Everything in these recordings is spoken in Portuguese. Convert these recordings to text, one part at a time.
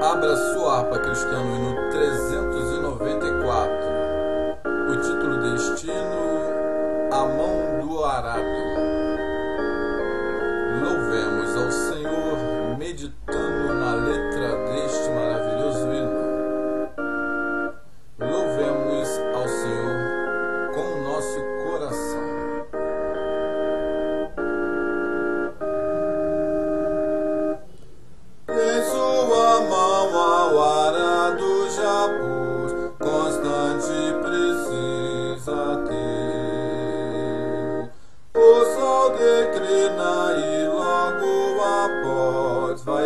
Abra sua harpa cristã no hino 394. O título destino: A mão do arado. Louvemos ao Senhor meditando na letra deste maravilhoso hino. Louvemos ao Senhor com o nosso coração. Em sua mão ao arado já pôs, constante precisa ter. O sol declina e logo após vai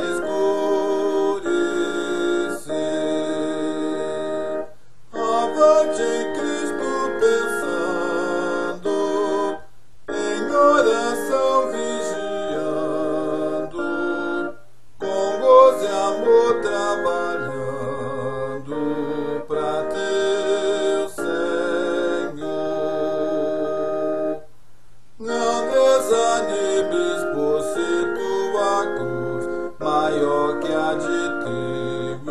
escurecer. Avante em Cristo pensando, em oração vigiando, com gozo e amor trabalhando pra teu Senhor. Não desanimes por ser tua cruz maior que a de teu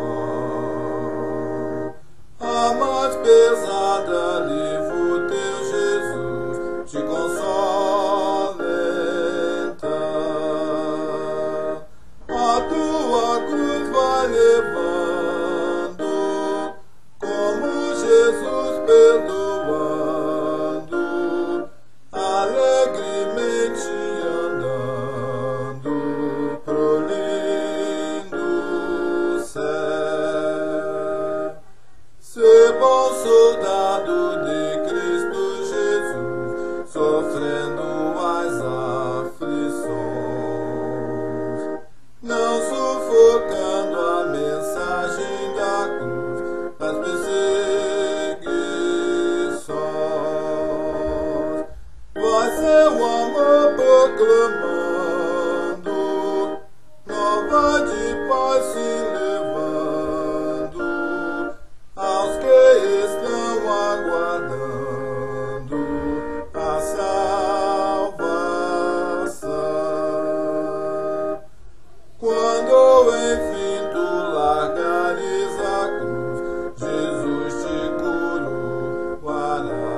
irmão. A mais pesada livra o teu Jesus, te consola então. A tua cruz vai levando, como Jesus perdoando, alegremente andando pro lindo céu. Ser bom soldado de Cristo Jesus, sofrendo as aflições, não sufocando a mensagem da cruz, as perseguições. Vai seu amor proclamando, nova de paz se levando, aos que estão aguardando a salvação. Quando enfim tu largares a cruz, Jesus te coroará.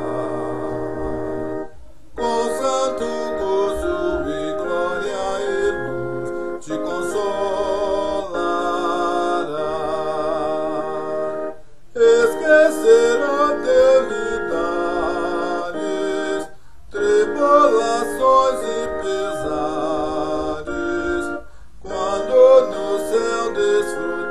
Com santo gozo e glória e luz te consolará. Esquecerá debilidades, tribulações e pesares, quando no céu desfrutar